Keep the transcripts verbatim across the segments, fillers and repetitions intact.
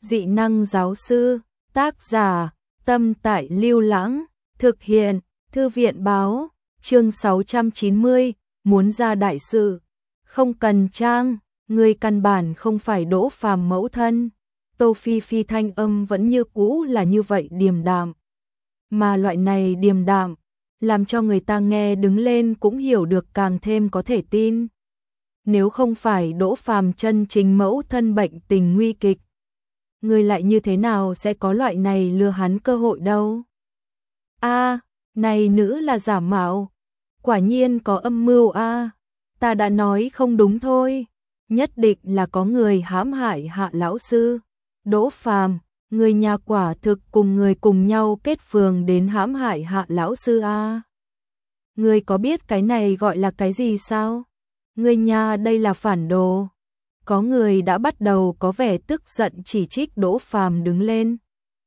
Dị năng giáo sư, tác giả, Tâm Tại Lưu Lãng, thực hiện, Thư viện báo, chương sáu trăm chín mươi, muốn ra đại sự. Không cần trang, người căn bản không phải Đỗ Phàm mẫu thân. Tô Phi Phi thanh âm vẫn như cũ là như vậy điềm đạm. Mà loại này điềm đạm, làm cho người ta nghe đứng lên cũng hiểu được càng thêm có thể tin. Nếu không phải Đỗ Phàm chân chính mẫu thân bệnh tình nguy kịch, người lại như thế nào sẽ có loại này lừa hắn cơ hội đâu. A, à, này nữ là giả mạo, quả nhiên có âm mưu a. À. Ta đã nói không đúng thôi, nhất định là có người hãm hại Hạ lão sư. Đỗ Phàm, người nhà quả thực cùng người cùng nhau kết phường đến hãm hại Hạ lão sư a. À. Người có biết cái này gọi là cái gì sao? Người nhà đây là phản đồ. Có người đã bắt đầu có vẻ tức giận chỉ trích Đỗ Phàm đứng lên.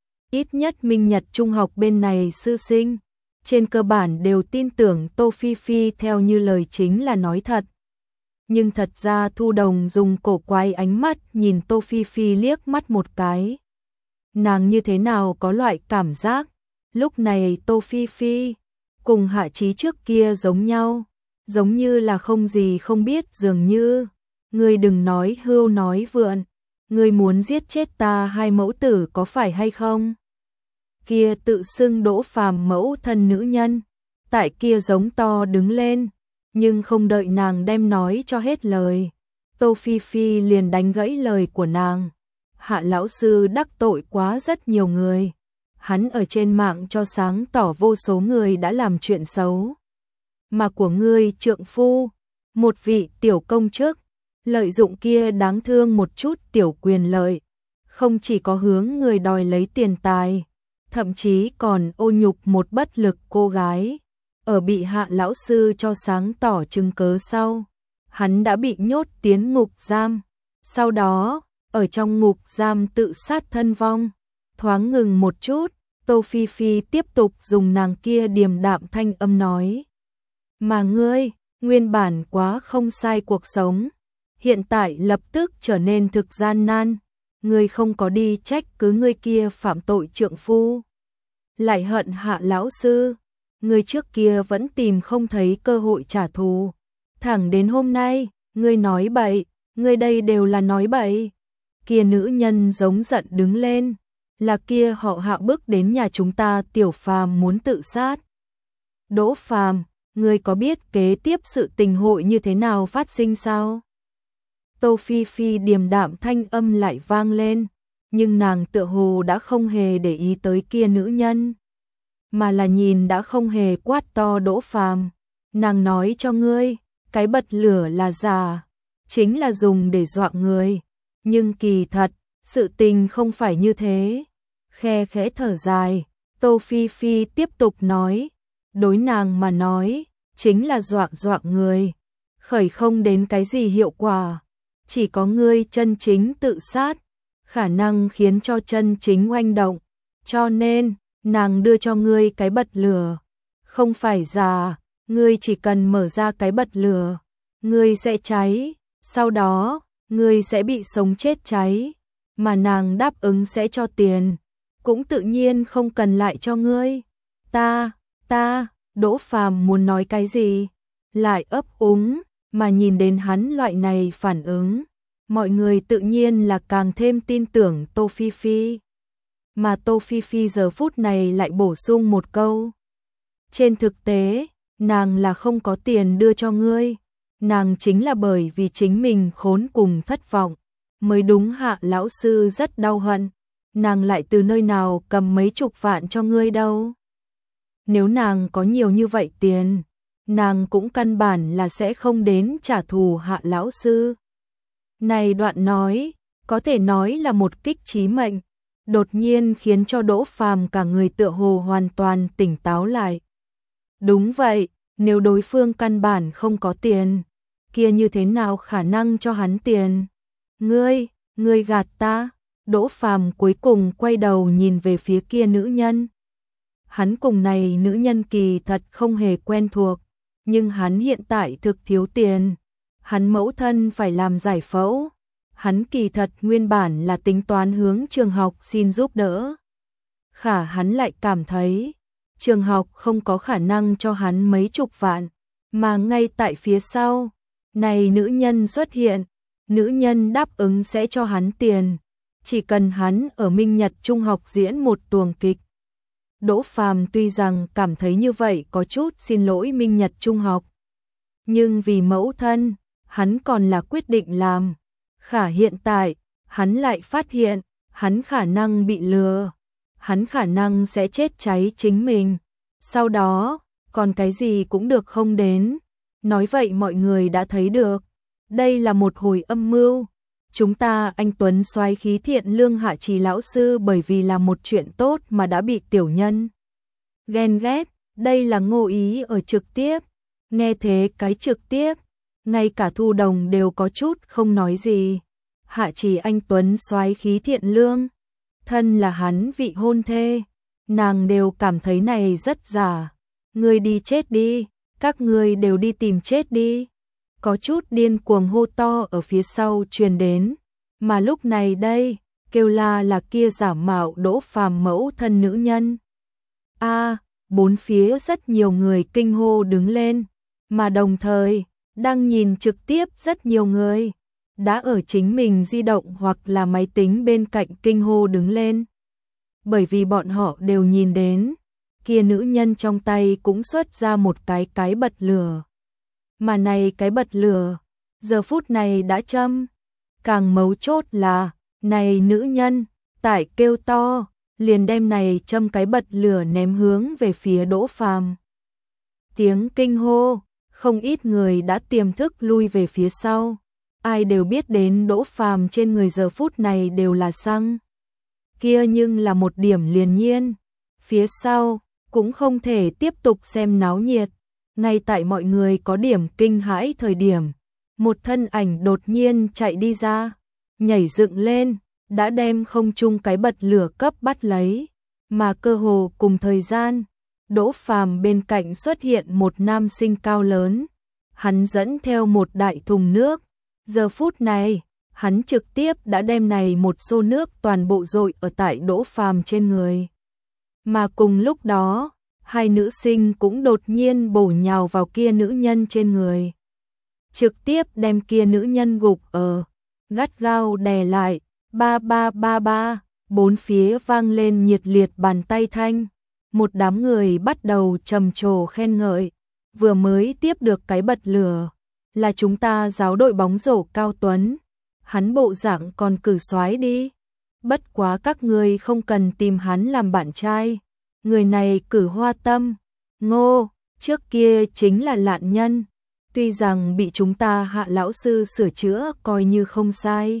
Ít nhất Minh Nhật Trung học bên này sư sinh, trên cơ bản đều tin tưởng Tô Phi Phi theo như lời chính là nói thật. Nhưng thật ra Thu Đồng dùng cổ quái ánh mắt nhìn Tô Phi Phi liếc mắt một cái. Nàng như thế nào có loại cảm giác, lúc này Tô Phi Phi cùng Hạ Chí trước kia giống nhau, giống như là không gì không biết dường như. Ngươi đừng nói hưu nói vượn, ngươi muốn giết chết ta hai mẫu tử có phải hay không? Kia tự xưng Đỗ Phàm mẫu thân nữ nhân, tại kia giống to đứng lên, nhưng không đợi nàng đem nói cho hết lời, Tô Phi Phi liền đánh gãy lời của nàng. Hạ lão sư đắc tội quá rất nhiều người, hắn ở trên mạng cho sáng tỏ vô số người đã làm chuyện xấu. Mà của ngươi trượng phu, một vị tiểu công chức, lợi dụng kia đáng thương một chút tiểu quyền lợi, không chỉ có hướng người đòi lấy tiền tài, thậm chí còn ô nhục một bất lực cô gái. Ở bị Hạ lão sư cho sáng tỏ chứng cớ sau, hắn đã bị nhốt tiến ngục giam, sau đó ở trong ngục giam tự sát thân vong. Thoáng ngừng một chút, Tô Phi Phi tiếp tục dùng nàng kia điềm đạm thanh âm nói: mà ngươi, nguyên bản quá không sai cuộc sống, hiện tại lập tức trở nên thực gian nan, ngươi không có đi trách cứ ngươi kia phạm tội trượng phu, lại hận Hạ lão sư, ngươi trước kia vẫn tìm không thấy cơ hội trả thù, thẳng đến hôm nay, ngươi nói bậy, ngươi đây đều là nói bậy. Kia nữ nhân giống giận đứng lên, là kia họ Hạ bước đến nhà chúng ta tiểu Phàm muốn tự sát. Đỗ Phàm, ngươi có biết kế tiếp sự tình hội như thế nào phát sinh sao? Tô Phi Phi điềm đạm thanh âm lại vang lên, nhưng nàng tựa hồ đã không hề để ý tới kia nữ nhân, mà là nhìn đã không hề quát to Đỗ Phàm. Nàng nói cho ngươi, cái bật lửa là giả, chính là dùng để dọa người, nhưng kỳ thật, sự tình không phải như thế. Khe khẽ thở dài, Tô Phi Phi tiếp tục nói, đối nàng mà nói, chính là dọa dọa người, khởi không đến cái gì hiệu quả. Chỉ có ngươi chân chính tự sát, khả năng khiến cho chân chính oanh động, cho nên, nàng đưa cho ngươi cái bật lửa, không phải giả, ngươi chỉ cần mở ra cái bật lửa, ngươi sẽ cháy, sau đó, ngươi sẽ bị sống chết cháy, mà nàng đáp ứng sẽ cho tiền, cũng tự nhiên không cần lại cho ngươi. Ta, ta, Đỗ Phàm muốn nói cái gì, lại ấp úng. Mà nhìn đến hắn loại này phản ứng, mọi người tự nhiên là càng thêm tin tưởng Tô Phi Phi. Mà Tô Phi Phi giờ phút này lại bổ sung một câu. Trên thực tế, nàng là không có tiền đưa cho ngươi. Nàng chính là bởi vì chính mình khốn cùng thất vọng, mới đúng. Hạ lão sư rất đau hận. Nàng lại từ nơi nào cầm mấy chục vạn cho ngươi đâu. Nếu nàng có nhiều như vậy tiền, nàng cũng căn bản là sẽ không đến trả thù Hạ lão sư. Này đoạn nói, có thể nói là một kích chí mệnh, đột nhiên khiến cho Đỗ Phàm cả người tựa hồ hoàn toàn tỉnh táo lại. Đúng vậy, nếu đối phương căn bản không có tiền, kia như thế nào khả năng cho hắn tiền? Ngươi, ngươi gạt ta. Đỗ Phàm cuối cùng quay đầu nhìn về phía kia nữ nhân. Hắn cùng này nữ nhân kỳ thật không hề quen thuộc, nhưng hắn hiện tại thực thiếu tiền, hắn mẫu thân phải làm giải phẫu, hắn kỳ thật nguyên bản là tính toán hướng trường học xin giúp đỡ. Khả hắn lại cảm thấy, trường học không có khả năng cho hắn mấy chục vạn, mà ngay tại phía sau, này nữ nhân xuất hiện, nữ nhân đáp ứng sẽ cho hắn tiền, chỉ cần hắn ở Minh Nhật Trung học diễn một tuồng kịch. Đỗ Phàm tuy rằng cảm thấy như vậy có chút xin lỗi Minh Nhật Trung học, nhưng vì mẫu thân, hắn còn là quyết định làm. Khả hiện tại, hắn lại phát hiện, hắn khả năng bị lừa, hắn khả năng sẽ chết cháy chính mình. Sau đó, còn cái gì cũng được không đến. Nói vậy mọi người đã thấy được, đây là một hồi âm mưu. Chúng ta anh Tuấn soái khí thiện lương Hạ Trì lão sư bởi vì là một chuyện tốt mà đã bị tiểu nhân ghen ghét, đây là Ngô Ý ở trực tiếp. Nghe thế cái trực tiếp, ngay cả Thu Đồng đều có chút không nói gì. Hạ Trì anh Tuấn soái khí thiện lương, thân là hắn vị hôn thê, nàng đều cảm thấy này rất giả. Ngươi đi chết đi, các ngươi đều đi tìm chết đi. Có chút điên cuồng hô to ở phía sau truyền đến, mà lúc này đây, kêu la là kia giả mạo Đỗ Phàm mẫu thân nữ nhân. A, bốn phía rất nhiều người kinh hô đứng lên, mà đồng thời, đang nhìn trực tiếp rất nhiều người, đã ở chính mình di động hoặc là máy tính bên cạnh kinh hô đứng lên. Bởi vì bọn họ đều nhìn đến, kia nữ nhân trong tay cũng xuất ra một cái cái bật lửa. Mà này cái bật lửa, giờ phút này đã châm. Càng mấu chốt là, này nữ nhân, tại kêu to, liền đem này châm cái bật lửa ném hướng về phía Đỗ Phàm. Tiếng kinh hô, không ít người đã tiềm thức lui về phía sau. Ai đều biết đến Đỗ Phàm trên người giờ phút này đều là xăng. Kia nhưng là một điểm liền nhiên. Phía sau, cũng không thể tiếp tục xem náo nhiệt. Ngay tại mọi người có điểm kinh hãi thời điểm, một thân ảnh đột nhiên chạy đi ra, nhảy dựng lên, đã đem không trung cái bật lửa cấp bắt lấy, mà cơ hồ cùng thời gian, Đỗ Phàm bên cạnh xuất hiện một nam sinh cao lớn, hắn dẫn theo một đại thùng nước, giờ phút này, hắn trực tiếp đã đem này một xô nước toàn bộ dội ở tại Đỗ Phàm trên người. Mà cùng lúc đó, hai nữ sinh cũng đột nhiên bổ nhào vào kia nữ nhân trên người. Trực tiếp đem kia nữ nhân gục ở, gắt gao đè lại, ba ba ba ba, bốn phía vang lên nhiệt liệt bàn tay thanh. Một đám người bắt đầu trầm trồ khen ngợi, vừa mới tiếp được cái bật lửa, là chúng ta giáo đội bóng rổ Cao Tuấn. Hắn bộ dạng còn cử soái đi. Bất quá các người không cần tìm hắn làm bạn trai. Người này cử hoa tâm, Ngô, trước kia chính là lạn nhân, tuy rằng bị chúng ta Hạ lão sư sửa chữa coi như không sai.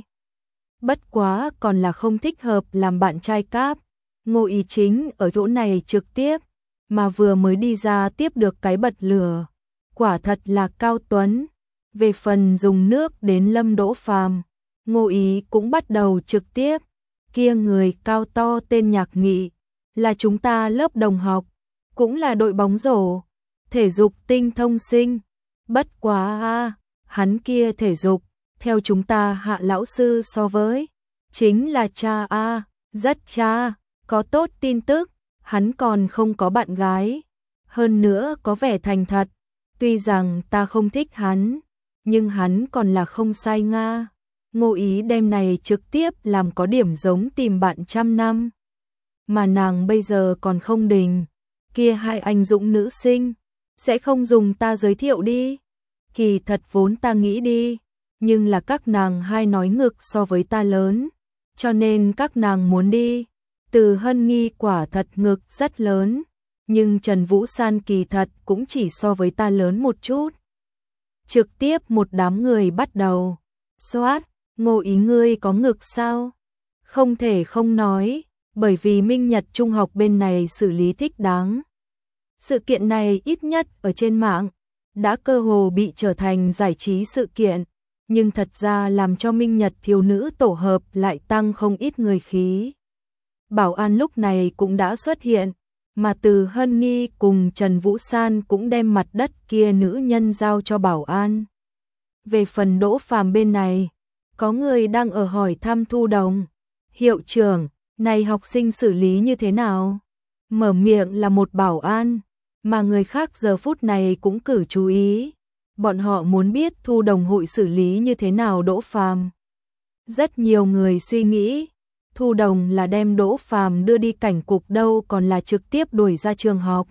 Bất quá còn là không thích hợp làm bạn trai cáp. Ngô Ý chính ở chỗ này trực tiếp, mà vừa mới đi ra tiếp được cái bật lửa. Quả thật là Cao Tuấn. Về phần dùng nước đến lâm Đỗ Phàm, Ngô Ý cũng bắt đầu trực tiếp. Kia người cao to tên Nhạc Nghị, là chúng ta lớp đồng học, cũng là đội bóng rổ, thể dục tinh thông sinh. Bất quá a, hắn kia thể dục, theo chúng ta Hạ lão sư so với, chính là cha a, rất cha, có tốt tin tức, hắn còn không có bạn gái, hơn nữa có vẻ thành thật, tuy rằng ta không thích hắn, nhưng hắn còn là không sai nga. Ngô Ý đem này trực tiếp làm có điểm giống tìm bạn trăm năm. Mà nàng bây giờ còn không đình, kia hai anh dũng nữ sinh, sẽ không dùng ta giới thiệu đi. Kỳ thật vốn ta nghĩ đi, nhưng là các nàng hai nói ngực so với ta lớn, cho nên các nàng muốn đi. Từ Hân Nghi quả thật ngực rất lớn, nhưng Trần Vũ San kỳ thật cũng chỉ so với ta lớn một chút. Trực tiếp một đám người bắt đầu xoát, Ngô Ý ngươi có ngực sao? Không thể không nói, bởi vì Minh Nhật Trung học bên này xử lý thích đáng. Sự kiện này ít nhất ở trên mạng, đã cơ hồ bị trở thành giải trí sự kiện, nhưng thật ra làm cho Minh Nhật thiếu nữ tổ hợp lại tăng không ít người khí. Bảo an lúc này cũng đã xuất hiện, mà Từ Hân Nghi cùng Trần Vũ San cũng đem mặt đất kia nữ nhân giao cho bảo an. Về phần Đỗ Phàm bên này, Có người đang ở hỏi thăm Thu Đồng. Hiệu trưởng, này học sinh xử lý như thế nào? Mở miệng là một bảo an, mà người khác giờ phút này cũng cử chú ý. Bọn họ muốn biết Thu Đồng hội xử lý như thế nào Đỗ Phàm. Rất nhiều người suy nghĩ, Thu Đồng là đem Đỗ Phàm đưa đi cảnh cục đâu còn là trực tiếp đuổi ra trường học.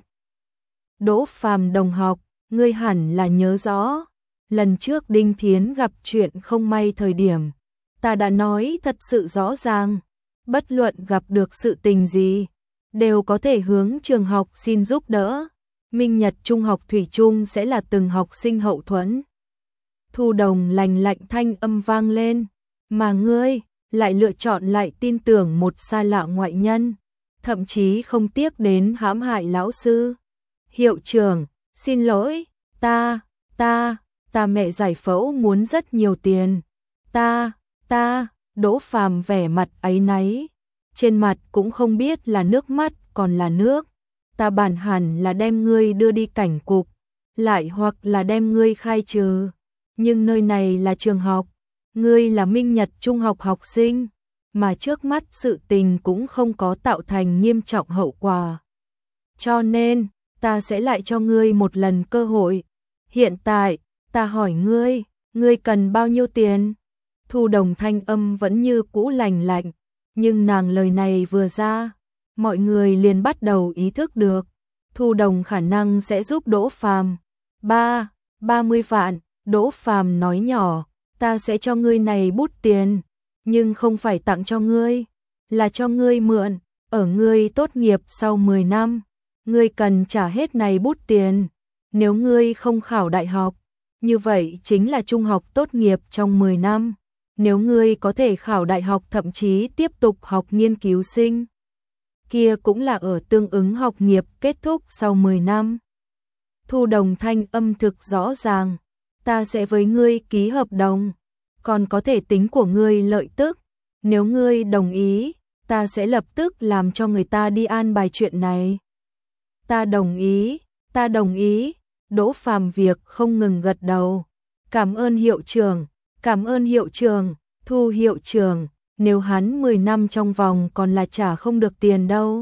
Đỗ Phàm đồng học, ngươi hẳn là nhớ rõ, lần trước Đinh Thiến gặp chuyện không may thời điểm, ta đã nói thật sự rõ ràng, bất luận gặp được sự tình gì, đều có thể hướng trường học xin giúp đỡ. Minh Nhật Trung học thủy chung sẽ là từng học sinh hậu thuẫn. Thu Đồng lành lạnh thanh âm vang lên, mà ngươi lại lựa chọn lại tin tưởng một xa lạ ngoại nhân, thậm chí không tiếc đến hãm hại lão sư. Hiệu trưởng, xin lỗi, ta, ta, ta mẹ giải phẫu muốn rất nhiều tiền. Ta, ta, Đỗ Phàm vẻ mặt áy náy, trên mặt cũng không biết là nước mắt còn là nước. Ta bản hẳn là đem ngươi đưa đi cảnh cục, lại hoặc là đem ngươi khai trừ. Nhưng nơi này là trường học, ngươi là Minh Nhật Trung học học sinh, mà trước mắt sự tình cũng không có tạo thành nghiêm trọng hậu quả. Cho nên, ta sẽ lại cho ngươi một lần cơ hội. Hiện tại, ta hỏi ngươi, ngươi cần bao nhiêu tiền? Thu Đồng thanh âm vẫn như cũ lành lạnh, nhưng nàng lời này vừa ra, mọi người liền bắt đầu ý thức được, Thu Đồng khả năng sẽ giúp Đỗ Phàm. Ba, ba mươi vạn, Đỗ Phàm nói nhỏ, ta sẽ cho ngươi này bút tiền, nhưng không phải tặng cho ngươi, là cho ngươi mượn, ở ngươi tốt nghiệp sau mười năm, ngươi cần trả hết này bút tiền. Nếu ngươi không khảo đại học, như vậy chính là trung học tốt nghiệp trong mười năm. Nếu ngươi có thể khảo đại học thậm chí tiếp tục học nghiên cứu sinh, kia cũng là ở tương ứng học nghiệp kết thúc sau mười năm. Thu Đồng thanh âm thực rõ ràng, ta sẽ với ngươi ký hợp đồng, còn có thể tính của ngươi lợi tức. Nếu ngươi đồng ý, ta sẽ lập tức làm cho người ta đi an bài chuyện này. Ta đồng ý, ta đồng ý. Đỗ Phàm việc không ngừng gật đầu. Cảm ơn hiệu trưởng, cảm ơn hiệu trưởng, Thu hiệu trưởng, nếu hắn mười năm trong vòng còn là trả không được tiền đâu.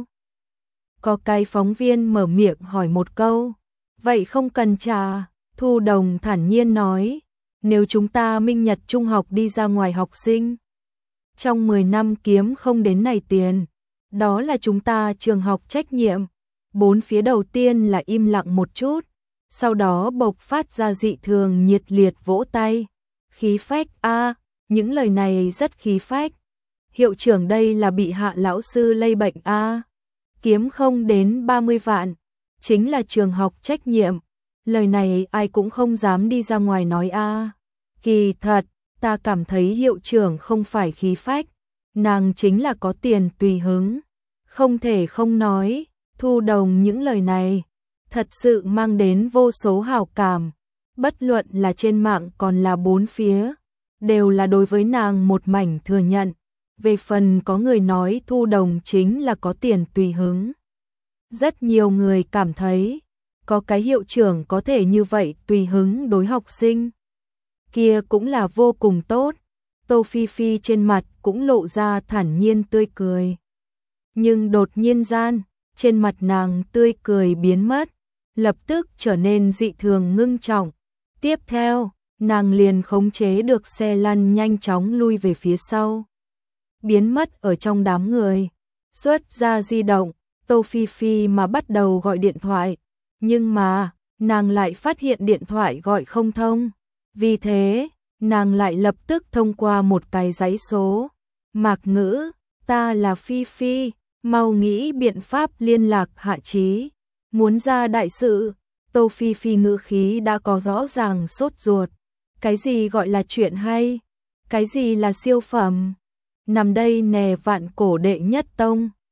Có cái phóng viên mở miệng hỏi một câu, vậy không cần trả. Thu Đồng thản nhiên nói, nếu chúng ta Minh Nhật Trung học đi ra ngoài học sinh, trong mười năm kiếm không đến này tiền, đó là chúng ta trường học trách nhiệm. Bốn phía đầu tiên là im lặng một chút, sau đó bộc phát ra dị thường nhiệt liệt vỗ tay. Khí phách a, những lời này rất khí phách. Hiệu trưởng đây là bị hạ lão sư lây bệnh a. Kiếm không đến ba mươi vạn, chính là trường học trách nhiệm. Lời này ai cũng không dám đi ra ngoài nói a. Kỳ thật, ta cảm thấy hiệu trưởng không phải khí phách, nàng chính là có tiền tùy hứng. Không thể không nói, Thu Đồng những lời này thật sự mang đến vô số hảo cảm, bất luận là trên mạng còn là bốn phía, đều là đối với nàng một mảnh thừa nhận. Về phần có người nói Thu Đồng chính là có tiền tùy hứng. Rất nhiều người cảm thấy, có cái hiệu trưởng có thể như vậy tùy hứng đối học sinh, kia cũng là vô cùng tốt. Tô Phi Phi trên mặt cũng lộ ra thản nhiên tươi cười. Nhưng đột nhiên gian, trên mặt nàng tươi cười biến mất, lập tức trở nên dị thường ngưng trọng. Tiếp theo, nàng liền khống chế được xe lăn nhanh chóng lui về phía sau, biến mất ở trong đám người. Xuất ra di động, Tô Phi Phi mà bắt đầu gọi điện thoại, nhưng mà, nàng lại phát hiện điện thoại gọi không thông. Vì thế, nàng lại lập tức thông qua một cái dãy số. Mạc Ngữ, ta là Phi Phi, mau nghĩ biện pháp liên lạc Hạ Chí, muốn ra đại sự. Tô Phi Phi ngữ khí đã có rõ ràng sốt ruột. Cái gì gọi là chuyện hay? Cái gì là siêu phẩm? Nằm đây nè vạn cổ đệ nhất tông.